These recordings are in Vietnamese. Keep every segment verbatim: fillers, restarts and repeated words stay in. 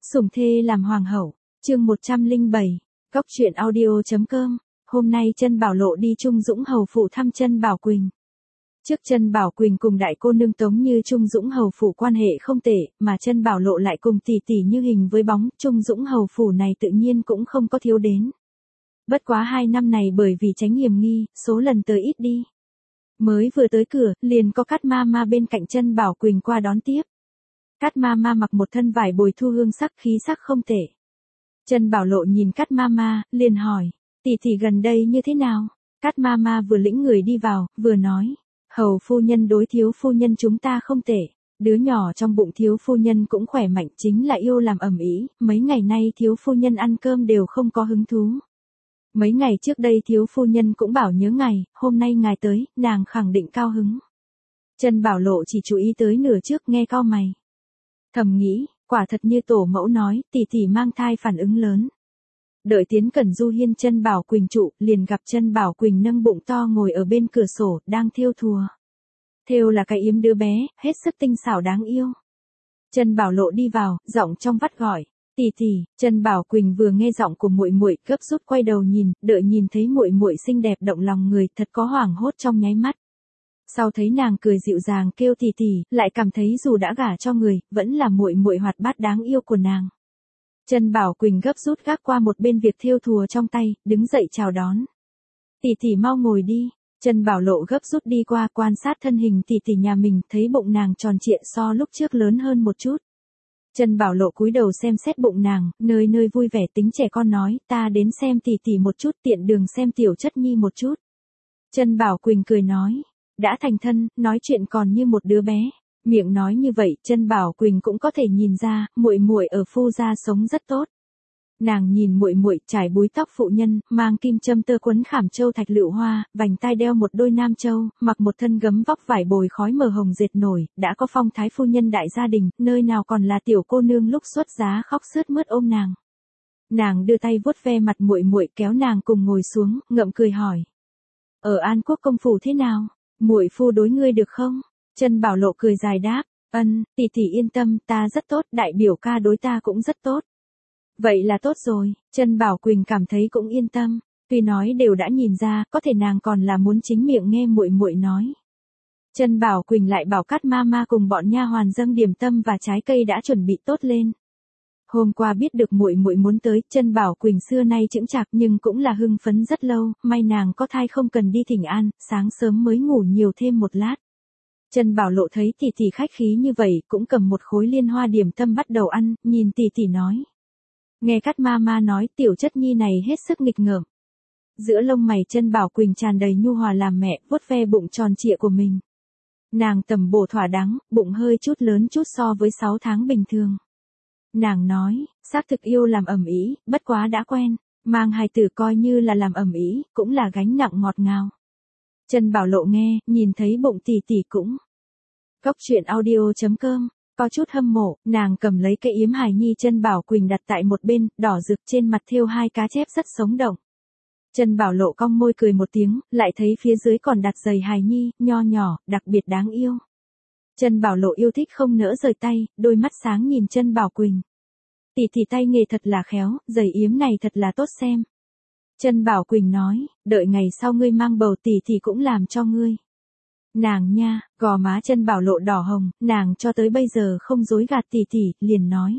Sủng thê làm hoàng hậu, chương một trăm lẻ bảy, Góc truyện audio chấm com. Hôm nay Trân Bảo Lộ đi Trung Dũng hầu phủ thăm Trân Bảo Quỳnh. Trước Trân Bảo Quỳnh cùng đại cô nương Tống Như Trung Dũng hầu phủ quan hệ không tệ, mà Trân Bảo Lộ lại cùng tỷ tỷ như hình với bóng, Trung Dũng hầu phủ này tự nhiên cũng không có thiếu đến. Bất quá hai năm này bởi vì tránh hiểm nghi, số lần tới ít đi. Mới vừa tới cửa, liền có Cát Ma Ma bên cạnh Trân Bảo Quỳnh qua đón tiếp. Cát Ma Ma mặc một thân vải bồi thu hương sắc, khí sắc không tệ. Trân Bảo Lộ nhìn Cát Ma Ma, liền hỏi, tỷ tỷ gần đây như thế nào? Cát Ma Ma vừa lĩnh người đi vào, vừa nói, hầu phu nhân đối thiếu phu nhân chúng ta không tệ, đứa nhỏ trong bụng thiếu phu nhân cũng khỏe mạnh, chính là yêu làm ầm ĩ, mấy ngày nay thiếu phu nhân ăn cơm đều không có hứng thú. Mấy ngày trước đây thiếu phu nhân cũng bảo nhớ ngài, hôm nay ngài tới, nàng khẳng định cao hứng. Trân Bảo Lộ chỉ chú ý tới nửa trước, nghe cau mày. Thầm nghĩ, quả thật như tổ mẫu nói, tỷ tỷ mang thai phản ứng lớn. Đợi tiến Cẩn Du hiên Trân Bảo Quỳnh trụ, liền gặp Trân Bảo Quỳnh nâng bụng to ngồi ở bên cửa sổ, đang thêu thùa. Thêu là cái yếm đứa bé, hết sức tinh xảo đáng yêu. Trân Bảo Lộ đi vào, giọng trong vắt gọi, tỷ tỷ. Trân Bảo Quỳnh vừa nghe giọng của muội muội, gấp rút quay đầu nhìn, đợi nhìn thấy muội muội xinh đẹp động lòng người, thật có hoảng hốt trong nháy mắt. Sau thấy nàng cười dịu dàng kêu tỷ tỷ, lại cảm thấy dù đã gả cho người, vẫn là muội muội hoạt bát đáng yêu của nàng. Trân Bảo Quỳnh gấp rút gác qua một bên việc thêu thùa trong tay, đứng dậy chào đón. Tỷ tỷ mau ngồi đi. Trân Bảo Lộ gấp rút đi qua quan sát thân hình tỷ tỷ nhà mình, thấy bụng nàng tròn trịa so lúc trước lớn hơn một chút. Trân Bảo Lộ cúi đầu xem xét bụng nàng, nơi nơi vui vẻ tính trẻ con nói, ta đến xem tỷ tỷ một chút, tiện đường xem tiểu chất nhi một chút. Trân Bảo Quỳnh cười nói, đã thành thân, nói chuyện còn như một đứa bé. Miệng nói như vậy, Trân Bảo Quỳnh cũng có thể nhìn ra, muội muội ở phu gia sống rất tốt. Nàng nhìn muội muội trải búi tóc phụ nhân, mang kim châm tơ quấn khảm châu thạch lựu hoa, vành tai đeo một đôi nam châu, mặc một thân gấm vóc vải bồi khói mờ hồng dệt nổi, đã có phong thái phu nhân đại gia đình, nơi nào còn là tiểu cô nương lúc xuất giá khóc sướt mướt ôm nàng. Nàng đưa tay vuốt ve mặt muội muội, kéo nàng cùng ngồi xuống, ngậm cười hỏi: "Ở An Quốc công phủ thế nào? Muội phu đối ngươi được không?" Trân Bảo Lộ cười dài đáp, "Ân, tỷ tỷ yên tâm, ta rất tốt, đại biểu ca đối ta cũng rất tốt." Vậy là tốt rồi. Trân Bảo Quỳnh cảm thấy cũng yên tâm, tuy nói đều đã nhìn ra, có thể nàng còn là muốn chính miệng nghe muội muội nói. Trân Bảo Quỳnh lại bảo Cát Ma Ma cùng bọn nha hoàn dâng điểm tâm và trái cây đã chuẩn bị tốt lên. Hôm qua biết được muội muội muốn tới, Trân Bảo Quỳnh xưa nay chững chạc nhưng cũng là hưng phấn rất lâu, may nàng có thai không cần đi thỉnh an, sáng sớm mới ngủ nhiều thêm một lát. Trân Bảo Lộ thấy tỷ tỷ khách khí như vậy, cũng cầm một khối liên hoa điểm tâm bắt đầu ăn, nhìn tỷ tỷ nói. Nghe Cát Ma Ma nói tiểu chất nhi này hết sức nghịch ngợm. Giữa lông mày Trân Bảo Quỳnh tràn đầy nhu hòa làm mẹ, vuốt ve bụng tròn trịa của mình. Nàng tầm bổ thỏa đáng, bụng hơi chút lớn chút so với sáu tháng bình thường. Nàng nói, xác thực yêu làm ầm ĩ, bất quá đã quen, mang hài tử coi như là làm ầm ĩ, cũng là gánh nặng ngọt ngào. Trân Bảo Lộ nghe, nhìn thấy bụng tỷ tỷ cũng. Góc truyện audio chấm com. Có chút hâm mộ, nàng cầm lấy cây yếm hài nhi Trân Bảo Quỳnh đặt tại một bên, đỏ rực trên mặt thêu hai cá chép rất sống động. Trân Bảo Lộ cong môi cười một tiếng, lại thấy phía dưới còn đặt giày hài nhi, nho nhỏ, đặc biệt đáng yêu. Trân Bảo Lộ yêu thích không nỡ rời tay, đôi mắt sáng nhìn Trân Bảo Quỳnh. Tỷ tỷ tay nghề thật là khéo, giày yếm này thật là tốt xem. Trân Bảo Quỳnh nói, đợi ngày sau ngươi mang bầu tỷ tỷ cũng làm cho ngươi. Nàng nha, gò má Trân Bảo Lộ đỏ hồng, nàng cho tới bây giờ không dối gạt tỷ tỷ, liền nói.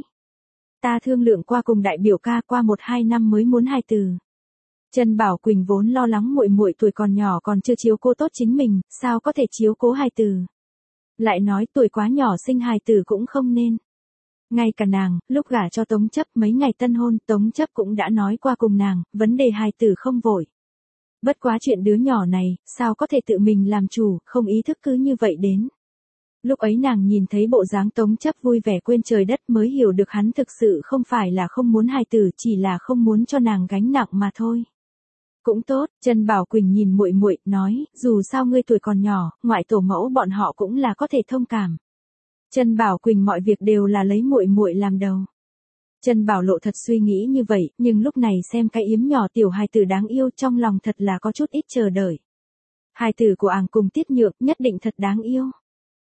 Ta thương lượng qua cùng đại biểu ca, qua một hai năm mới muốn hài tử. Trân Bảo Quỳnh vốn lo lắng muội muội tuổi còn nhỏ còn chưa chiếu cố tốt chính mình, sao có thể chiếu cố hài tử. Lại nói tuổi quá nhỏ sinh hài tử cũng không nên. Ngay cả nàng, lúc gả cho Tống Chấp mấy ngày tân hôn, Tống Chấp cũng đã nói qua cùng nàng, vấn đề hài tử không vội. Bất quá chuyện đứa nhỏ này, sao có thể tự mình làm chủ, không ý thức cứ như vậy đến. Lúc ấy nàng nhìn thấy bộ dáng Tống Chấp vui vẻ quên trời đất mới hiểu được hắn thực sự không phải là không muốn hài tử, chỉ là không muốn cho nàng gánh nặng mà thôi. Cũng tốt, Trân Bảo Quỳnh nhìn muội muội, nói, dù sao ngươi tuổi còn nhỏ, ngoại tổ mẫu bọn họ cũng là có thể thông cảm. Trân Bảo Quỳnh mọi việc đều là lấy muội muội làm đầu. Trân Bảo Lộ thật suy nghĩ như vậy, nhưng lúc này xem cái yếm nhỏ tiểu hài tử đáng yêu trong lòng thật là có chút ít chờ đợi. Hài tử của ảng cùng Tiết Nhược nhất định thật đáng yêu.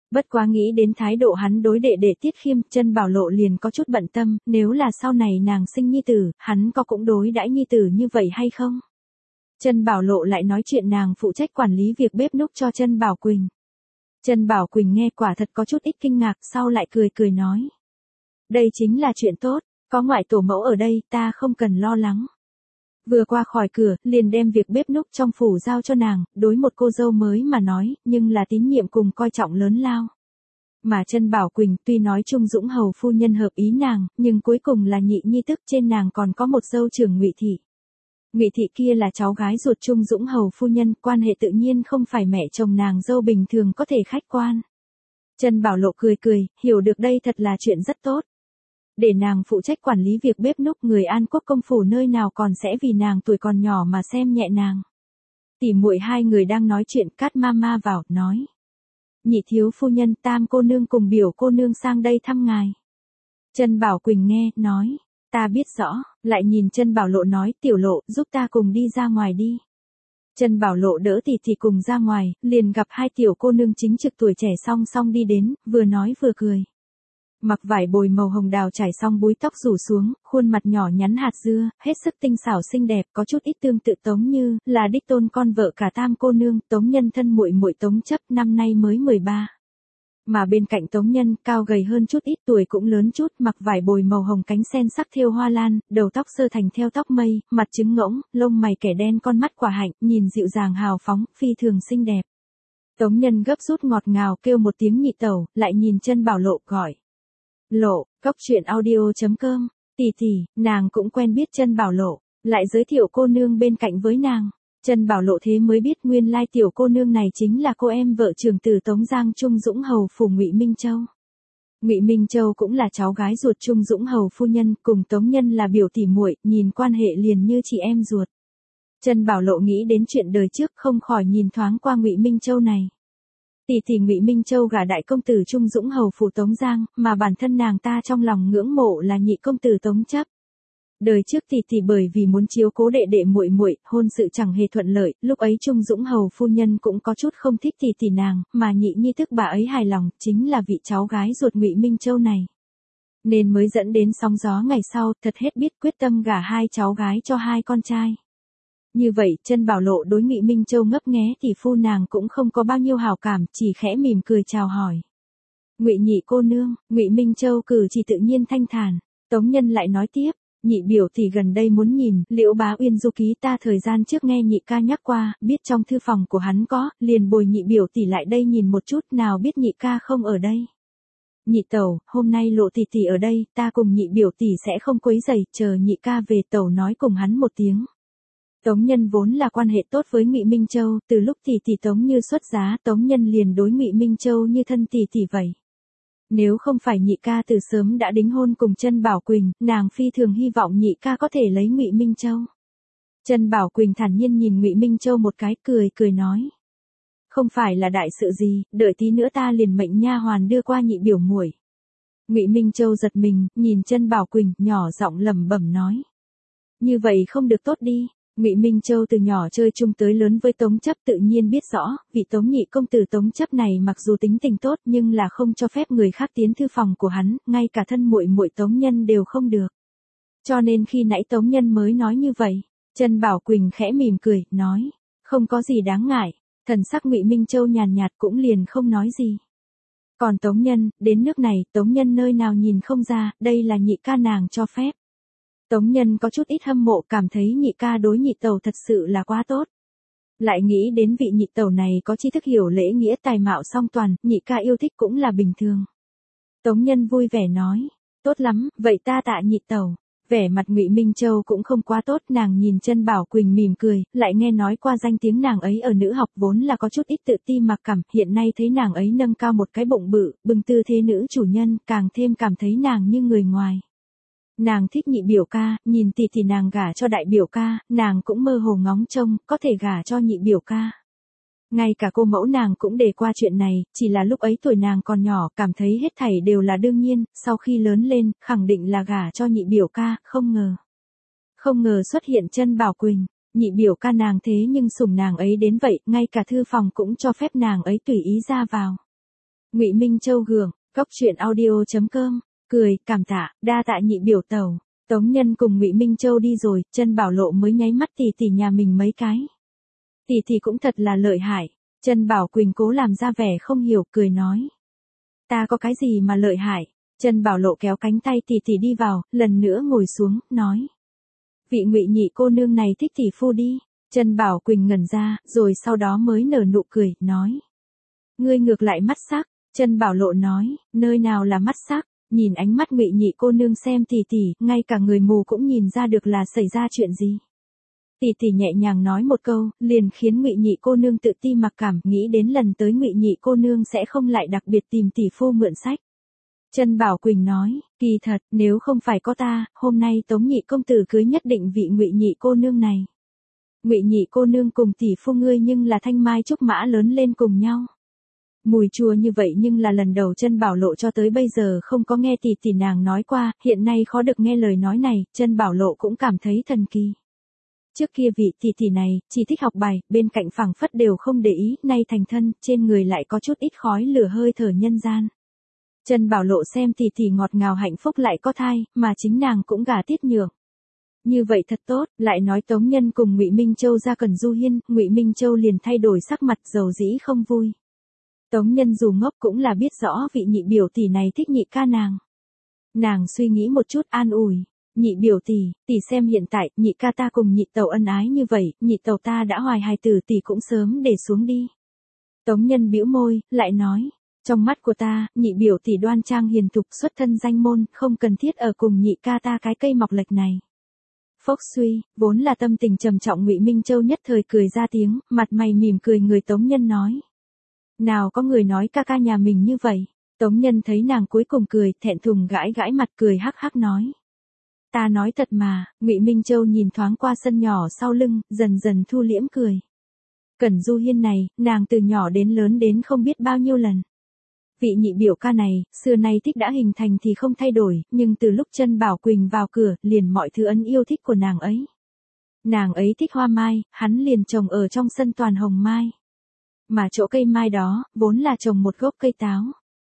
Bất quá nghĩ đến thái độ hắn đối đệ đệ Tiết Khiêm, Chân Bảo Lộ liền có chút bận tâm, nếu là sau này nàng sinh nhi tử, hắn có cũng đối đãi nhi tử như vậy hay không? Chân Bảo Lộ lại nói chuyện nàng phụ trách quản lý việc bếp núc cho Chân Bảo Quỳnh. Chân Bảo Quỳnh nghe quả thật có chút ít kinh ngạc, sau lại cười cười nói. Đây chính là chuyện tốt, có ngoại tổ mẫu ở đây, ta không cần lo lắng. Vừa qua khỏi cửa, liền đem việc bếp núc trong phủ giao cho nàng, đối một cô dâu mới mà nói, nhưng là tín nhiệm cùng coi trọng lớn lao. Mà Chân Bảo Quỳnh tuy nói Trung Dũng hầu phu nhân hợp ý nàng, nhưng cuối cùng là nhị nhi tức trên nàng còn có một dâu trưởng Ngụy Thị. Ngụy Thị kia là cháu gái ruột Trung Dũng hầu phu nhân, quan hệ tự nhiên không phải mẹ chồng nàng dâu bình thường có thể khách quan. Chân Bảo Lộ cười cười, hiểu được đây thật là chuyện rất tốt. Để nàng phụ trách quản lý việc bếp núc, người An Quốc công phủ nơi nào còn sẽ vì nàng tuổi còn nhỏ mà xem nhẹ nàng. Tỉ muội hai người đang nói chuyện, Cát Mama vào, nói. Nhị thiếu phu nhân, Tam cô nương cùng Biểu cô nương sang đây thăm ngài. Chân Bảo Quỳnh nghe, nói. Ta biết rõ, lại nhìn Chân Bảo Lộ nói, Tiểu Lộ, giúp ta cùng đi ra ngoài đi. Chân Bảo Lộ đỡ tỷ tỷ cùng ra ngoài, liền gặp hai tiểu cô nương chính trực tuổi trẻ song song đi đến, vừa nói vừa cười. Mặc vải bồi màu hồng đào trải xong búi tóc rủ xuống, khuôn mặt nhỏ nhắn hạt dưa, hết sức tinh xảo xinh đẹp, có chút ít tương tự Tống Như, là đích tôn con vợ cả Tam cô nương, Tống Nhân thân muội muội Tống Chấp, năm nay mới mười ba. Mà bên cạnh Tống Nhân, cao gầy hơn chút ít, tuổi cũng lớn chút, mặc vải bồi màu hồng cánh sen sắc thêu hoa lan, đầu tóc sơ thành theo tóc mây, mặt trứng ngỗng, lông mày kẻ đen, con mắt quả hạnh, nhìn dịu dàng hào phóng, phi thường xinh đẹp. Tống Nhân gấp rút ngọt ngào kêu một tiếng nhị tẩu, lại nhìn Chân Bảo Lộ gọi. Lộ, cốc truyện audio chấm com, tỷ tỷ, nàng cũng quen biết Chân Bảo Lộ, lại giới thiệu cô nương bên cạnh với nàng. Chân Bảo Lộ thế mới biết nguyên lai tiểu cô nương này chính là cô em vợ trưởng tử Tống Giang Trung Dũng hầu phủ Ngụy Minh Châu. Ngụy Minh Châu cũng là cháu gái ruột Trung Dũng hầu phu nhân, cùng Tống Nhân là biểu tỷ muội, nhìn quan hệ liền như chị em ruột. Chân Bảo Lộ nghĩ đến chuyện đời trước, không khỏi nhìn thoáng qua Ngụy Minh Châu này. Tỷ tỷ Ngụy Minh Châu gả đại công tử Trung Dũng hầu phủ Tống Giang, mà bản thân nàng ta trong lòng ngưỡng mộ là nhị công tử Tống Chấp. Đời trước tỷ tỷ bởi vì muốn chiếu cố đệ đệ muội muội, hôn sự chẳng hề thuận lợi, lúc ấy Trung Dũng hầu phu nhân cũng có chút không thích tỷ tỷ nàng, mà nhị nhi tức bà ấy hài lòng, chính là vị cháu gái ruột Ngụy Minh Châu này. Nên mới dẫn đến sóng gió ngày sau, thật hết biết quyết tâm gả hai cháu gái cho hai con trai. Như vậy, Chân Bảo Lộ đối Ngụy Minh Châu ngấp nghé tỷ phu nàng cũng không có bao nhiêu hảo cảm, chỉ khẽ mỉm cười chào hỏi. Ngụy nhị cô nương, Ngụy Minh Châu cử chỉ tự nhiên thanh thản. Tống Nhân lại nói tiếp, nhị biểu thì gần đây muốn nhìn, Liễu Bá Uyên du ký ta thời gian trước nghe nhị ca nhắc qua, biết trong thư phòng của hắn có, liền bồi nhị biểu tỷ lại đây nhìn một chút, nào biết nhị ca không ở đây. Nhị tẩu, hôm nay Lộ tỷ tỷ ở đây, ta cùng nhị biểu tỷ sẽ không quấy rầy, chờ nhị ca về tẩu nói cùng hắn một tiếng. Tống Nhân vốn là quan hệ tốt với Ngụy Minh Châu, từ lúc tỷ tỷ Tống Như xuất giá, Tống Nhân liền đối Ngụy Minh Châu như thân tỷ tỷ vậy. Nếu không phải nhị ca từ sớm đã đính hôn cùng Chân Bảo Quỳnh, nàng phi thường hy vọng nhị ca có thể lấy Ngụy Minh Châu. Chân Bảo Quỳnh thản nhiên nhìn Ngụy Minh Châu một cái, cười cười nói: "Không phải là đại sự gì, đợi tí nữa ta liền mệnh nha hoàn đưa qua nhị biểu muội." Ngụy Minh Châu giật mình, nhìn Chân Bảo Quỳnh, nhỏ giọng lẩm bẩm nói: "Như vậy không được tốt đi." Ngụy Minh Châu từ nhỏ chơi chung tới lớn với Tống Chấp, tự nhiên biết rõ, vị Tống nhị công tử Tống Chấp này mặc dù tính tình tốt nhưng là không cho phép người khác tiến thư phòng của hắn, ngay cả thân muội muội Tống Nhân đều không được. Cho nên khi nãy Tống Nhân mới nói như vậy, Chân Bảo Quỳnh khẽ mỉm cười, nói: "Không có gì đáng ngại." Thần sắc Ngụy Minh Châu nhàn nhạt cũng liền không nói gì. Còn Tống Nhân, đến nước này, Tống Nhân nơi nào nhìn không ra, đây là nhị ca nàng cho phép. Tống Nhân có chút ít hâm mộ, cảm thấy nhị ca đối nhị tẩu thật sự là quá tốt. Lại nghĩ đến vị nhị tẩu này có tri thức hiểu lễ nghĩa tài mạo song toàn, nhị ca yêu thích cũng là bình thường. Tống Nhân vui vẻ nói: "Tốt lắm, vậy ta tạ nhị tẩu." Vẻ mặt Ngụy Minh Châu cũng không quá tốt, nàng nhìn Chân Bảo Quỳnh mỉm cười, lại nghe nói qua danh tiếng nàng ấy ở nữ học vốn là có chút ít tự ti mặc cảm, hiện nay thấy nàng ấy nâng cao một cái bụng bự, bừng tư thế nữ chủ nhân, càng thêm cảm thấy nàng như người ngoài. Nàng thích nhị biểu ca, nhìn tỷ tỷ nàng gả cho đại biểu ca, nàng cũng mơ hồ ngóng trông, có thể gả cho nhị biểu ca. Ngay cả cô mẫu nàng cũng đề qua chuyện này, chỉ là lúc ấy tuổi nàng còn nhỏ, cảm thấy hết thảy đều là đương nhiên, sau khi lớn lên, khẳng định là gả cho nhị biểu ca, không ngờ. Không ngờ xuất hiện Chân Bảo Quỳnh, nhị biểu ca nàng thế nhưng sủng nàng ấy đến vậy, ngay cả thư phòng cũng cho phép nàng ấy tùy ý ra vào. Ngụy Minh Châu gượng, Cóc truyện audio chấm com, cười, cảm tạ, đa tạ nhị biểu tẩu. Tống Nhân cùng Ngụy Minh Châu đi rồi, Chân Bảo Lộ mới nháy mắt tỷ tỷ nhà mình mấy cái. Tỷ tỷ cũng thật là lợi hại. Chân Bảo Quỳnh cố làm ra vẻ không hiểu, cười nói. Ta có cái gì mà lợi hại? Chân Bảo Lộ kéo cánh tay tỷ tỷ đi vào, lần nữa ngồi xuống, nói. Vị Ngụy nhị cô nương này thích tỷ phu đi. Chân Bảo Quỳnh ngẩn ra, rồi sau đó mới nở nụ cười, nói. Ngươi ngược lại mắt sắc. Chân Bảo Lộ nói, nơi nào là mắt sắc? Nhìn ánh mắt Ngụy nhị cô nương xem tỷ tỷ, ngay cả người mù cũng nhìn ra được là xảy ra chuyện gì. Tỷ tỷ nhẹ nhàng nói một câu, liền khiến Ngụy nhị cô nương tự ti mặc cảm, nghĩ đến lần tới Ngụy nhị cô nương sẽ không lại đặc biệt tìm tỷ phu mượn sách. Chân Bảo Quỳnh nói, kỳ thật, nếu không phải có ta, hôm nay Tống nhị công tử cưới nhất định vị Ngụy nhị cô nương này. Ngụy nhị cô nương cùng tỷ phu ngươi nhưng là thanh mai trúc mã lớn lên cùng nhau. Mùi chua như vậy nhưng là lần đầu Chân Bảo Lộ cho tới bây giờ không có nghe tỷ tỷ nàng nói qua, hiện nay khó được nghe lời nói này, Chân Bảo Lộ cũng cảm thấy thần kỳ. Trước kia vị tỷ tỷ này, chỉ thích học bài, bên cạnh phảng phất đều không để ý, nay thành thân, trên người lại có chút ít khói lửa hơi thở nhân gian. Chân Bảo Lộ xem tỷ tỷ ngọt ngào hạnh phúc lại có thai, mà chính nàng cũng gả Tiết Nhượng. Như vậy thật tốt, lại nói Tống Nhân cùng Ngụy Minh Châu ra Cần Du Hiên, Ngụy Minh Châu liền thay đổi sắc mặt dầu dĩ không vui. Tống Nhân dù ngốc cũng là biết rõ vị nhị biểu tỷ này thích nhị ca nàng. Nàng suy nghĩ một chút an ủi, nhị biểu tỷ, tỷ xem hiện tại, nhị ca ta cùng nhị tẩu ân ái như vậy, nhị tẩu ta đã hoài hài tử tỷ cũng sớm để xuống đi. Tống Nhân bĩu môi, lại nói, trong mắt của ta, nhị biểu tỷ đoan trang hiền thục xuất thân danh môn, không cần thiết ở cùng nhị ca ta cái cây mọc lệch này. Phốc suy, vốn là tâm tình trầm trọng Ngụy Minh Châu nhất thời cười ra tiếng, mặt mày mỉm cười người Tống Nhân nói. Nào có người nói ca ca nhà mình như vậy. Tống Nhân thấy nàng cuối cùng cười, thẹn thùng gãi gãi mặt cười hắc hắc nói. Ta nói thật mà, Ngụy Minh Châu nhìn thoáng qua sân nhỏ sau lưng, dần dần thu liễm cười. Cẩn Du Hiên này, nàng từ nhỏ đến lớn đến không biết bao nhiêu lần. Vị nhị biểu ca này, xưa nay thích đã hình thành thì không thay đổi, nhưng từ lúc Chân Bảo Quỳnh vào cửa, liền mọi thứ ân yêu thích của nàng ấy. Nàng ấy thích hoa mai, hắn liền trồng ở trong sân toàn hồng mai. Mà chỗ cây mai đó, vốn là trồng một gốc cây táo.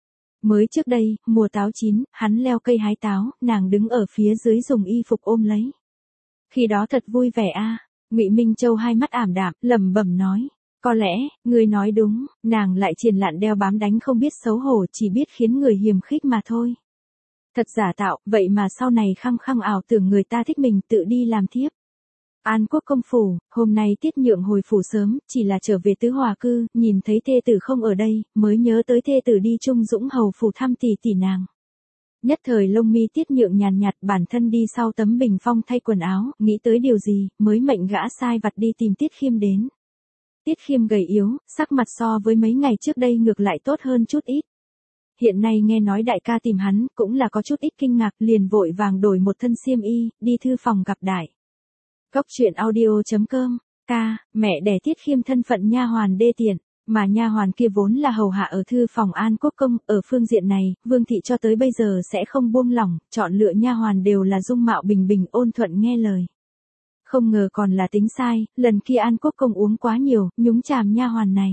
Mới trước đây, mùa táo chín, hắn leo cây hái táo, nàng đứng ở phía dưới dùng y phục ôm lấy. Khi đó thật vui vẻ a. Ngụy Minh Châu hai mắt ảm đạm, lẩm bẩm nói, có lẽ, ngươi nói đúng, nàng lại triền lạn đeo bám đánh không biết xấu hổ, chỉ biết khiến người hiềm khích mà thôi. Thật giả tạo, vậy mà sau này khăng khăng ảo tưởng người ta thích mình tự đi làm thiếp. An Quốc công phủ, hôm nay Tiết Nhượng hồi phủ sớm, chỉ là trở về tứ hòa cư, nhìn thấy thê tử không ở đây, mới nhớ tới thê tử đi Trung Dũng hầu phủ thăm tỷ tỷ nàng. Nhất thời lông mi Tiết Nhượng nhàn nhạt, bản thân đi sau tấm bình phong thay quần áo, nghĩ tới điều gì, mới mệnh gã sai vặt đi tìm Tiết Khiêm đến. Tiết Khiêm gầy yếu, sắc mặt so với mấy ngày trước đây ngược lại tốt hơn chút ít. Hiện nay nghe nói đại ca tìm hắn, cũng là có chút ít kinh ngạc, liền vội vàng đổi một thân xiêm y, đi thư phòng gặp đại. Cóc truyện audio chấm com, ca, mẹ đẻ Tiết Khiêm thân phận nha hoàn đê tiện, mà nha hoàn kia vốn là hầu hạ ở thư phòng An Quốc công, ở phương diện này, Vương thị cho tới bây giờ sẽ không buông lỏng, chọn lựa nha hoàn đều là dung mạo bình bình ôn thuận nghe lời. Không ngờ còn là tính sai, lần kia An Quốc công uống quá nhiều, nhúng chàm nha hoàn này.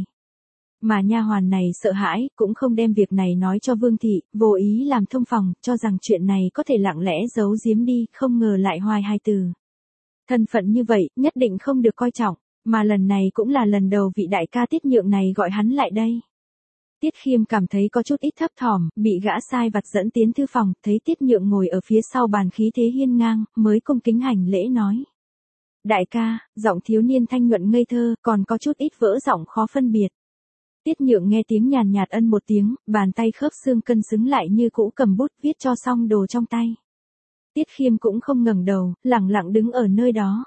Mà nha hoàn này sợ hãi, cũng không đem việc này nói cho Vương thị, vô ý làm thông phòng, cho rằng chuyện này có thể lặng lẽ giấu giếm đi, không ngờ lại hoài hài tử. Thân phận như vậy, nhất định không được coi trọng, mà lần này cũng là lần đầu vị đại ca Tiết Nhượng này gọi hắn lại đây. Tiết Khiêm cảm thấy có chút ít thấp thỏm, bị gã sai vặt dẫn tiến thư phòng, thấy Tiết Nhượng ngồi ở phía sau bàn khí thế hiên ngang, mới cung kính hành lễ nói. Đại ca, giọng thiếu niên thanh nhuận ngây thơ, còn có chút ít vỡ giọng khó phân biệt. Tiết Nhượng nghe tiếng nhàn nhạt ân một tiếng, bàn tay khớp xương cân xứng lại như cũ cầm bút viết cho xong đồ trong tay. Tiết Khiêm cũng không ngẩng đầu, lẳng lặng đứng ở nơi đó.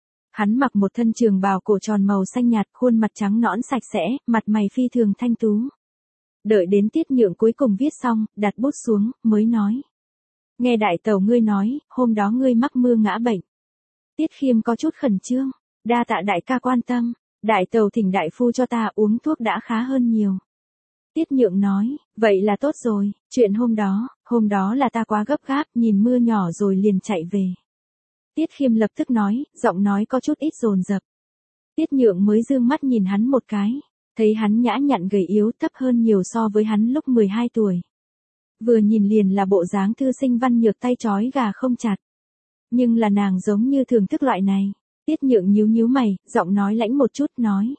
Hắn mặc một thân trường bào cổ tròn màu xanh nhạt, khuôn mặt trắng nõn sạch sẽ, mặt mày phi thường thanh tú. Đợi đến Tiết Nhượng cuối cùng viết xong, đặt bút xuống, mới nói. Nghe đại tẩu ngươi nói, hôm đó ngươi mắc mưa ngã bệnh. Tiết Khiêm có chút khẩn trương, đa tạ đại ca quan tâm, đại tẩu thỉnh đại phu cho ta uống thuốc đã khá hơn nhiều. Tiết Nhượng nói, vậy là tốt rồi, chuyện hôm đó, hôm đó là ta quá gấp gáp, nhìn mưa nhỏ rồi liền chạy về. Tiết Khiêm lập tức nói, giọng nói có chút ít dồn dập. Tiết Nhượng mới dương mắt nhìn hắn một cái, Thấy hắn nhã nhặn gầy yếu thấp hơn nhiều so với hắn lúc mười hai tuổi. Vừa nhìn liền là bộ dáng thư sinh văn nhược tay trói gà không chặt. Nhưng là nàng giống như thưởng thức loại này. Tiết Nhượng nhíu nhíu mày, giọng nói lãnh một chút nói.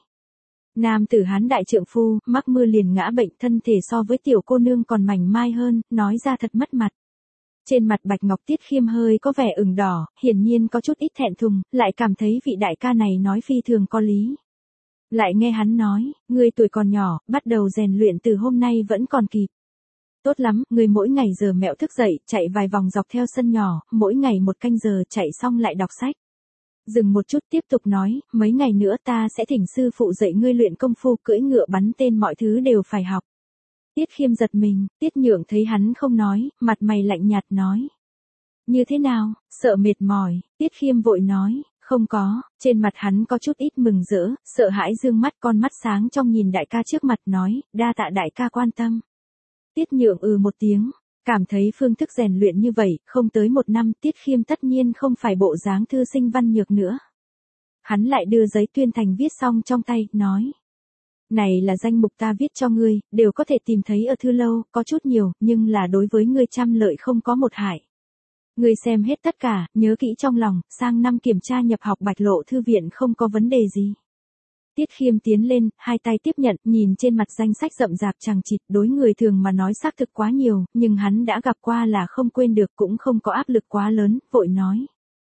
Nam tử hán đại trượng phu, mắc mưa liền ngã bệnh, thân thể so với tiểu cô nương còn mảnh mai hơn, nói ra thật mất mặt. Trên mặt Bạch Ngọc Tiết Khiêm hơi có vẻ ửng đỏ, hiển nhiên có chút ít thẹn thùng, lại cảm thấy vị đại ca này nói phi thường có lý. Lại nghe hắn nói, ngươi tuổi còn nhỏ, bắt đầu rèn luyện từ hôm nay vẫn còn kịp. Tốt lắm, ngươi mỗi ngày giờ mẹo thức dậy, chạy vài vòng dọc theo sân nhỏ, mỗi ngày một canh giờ chạy xong lại đọc sách. Dừng một chút tiếp tục nói, mấy ngày nữa ta sẽ thỉnh sư phụ dạy ngươi luyện công phu cưỡi ngựa bắn tên mọi thứ đều phải học. Tiết Khiêm giật mình, Tiết Nhượng thấy hắn không nói, mặt mày lạnh nhạt nói. Như thế nào, sợ mệt mỏi, Tiết Khiêm vội nói, không có, trên mặt hắn có chút ít mừng rỡ, sợ hãi dương mắt con mắt sáng trong nhìn đại ca trước mặt nói, đa tạ đại ca quan tâm. Tiết Nhượng ừ một tiếng, cảm thấy phương thức rèn luyện như vậy, không tới một năm Tiết Khiêm tất nhiên không phải bộ dáng thư sinh văn nhược nữa. Hắn lại đưa giấy tuyên thành viết xong trong tay, nói. Này là danh mục ta viết cho ngươi, đều có thể tìm thấy ở thư lâu, có chút nhiều, nhưng là đối với ngươi trăm lợi không có một hại. Ngươi xem hết tất cả, nhớ kỹ trong lòng, sang năm kiểm tra nhập học Bạch Lộ thư viện không có vấn đề gì. Tiết Khiêm tiến lên, hai tay tiếp nhận, nhìn trên mặt danh sách rậm rạp chằng chịt, đối người thường mà nói xác thực quá nhiều, nhưng hắn đã gặp qua là không quên được cũng không có áp lực quá lớn, vội nói.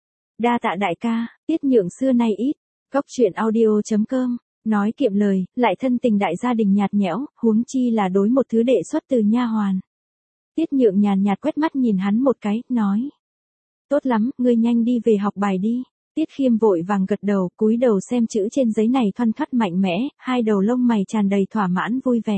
Đa tạ đại ca, Tiết Nhượng xưa nay ít, góc truyện audio chấm com, nói kiệm lời, lại thân tình đại gia đình nhạt nhẽo, huống chi là đối một thứ đệ xuất từ nha hoàn. Tiết Nhượng nhàn nhạt quét mắt nhìn hắn một cái, nói. Tốt lắm, ngươi nhanh đi về học bài đi. Tiết Khiêm vội vàng gật đầu, cúi đầu xem chữ trên giấy này thoăn thoắt mạnh mẽ, hai đầu lông mày tràn đầy thỏa mãn vui vẻ.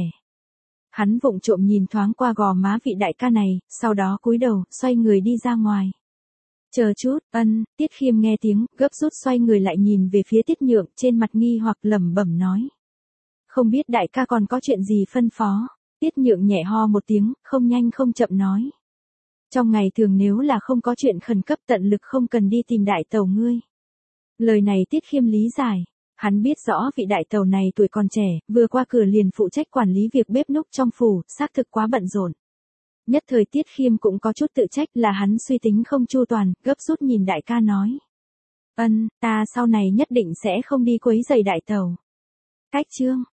Hắn vụng trộm nhìn thoáng qua gò má vị đại ca này, sau đó cúi đầu, xoay người đi ra ngoài. Chờ chút, ân, Tiết Khiêm nghe tiếng, gấp rút xoay người lại nhìn về phía Tiết Nhượng, trên mặt nghi hoặc lẩm bẩm nói. Không biết đại ca còn có chuyện gì phân phó. Tiết Nhượng nhẹ ho một tiếng, không nhanh không chậm nói. Trong ngày thường nếu là không có chuyện khẩn cấp tận lực không cần đi tìm đại tẩu ngươi. Lời này Tiết Khiêm lý giải. Hắn biết rõ vị đại tẩu này tuổi còn trẻ, vừa qua cửa liền phụ trách quản lý việc bếp núc trong phủ, xác thực quá bận rộn. Nhất thời Tiết Khiêm cũng có chút tự trách là hắn suy tính không chu toàn, gấp rút nhìn đại ca nói. Ân, ta sau này nhất định sẽ không đi quấy rầy đại tẩu. Cách chương.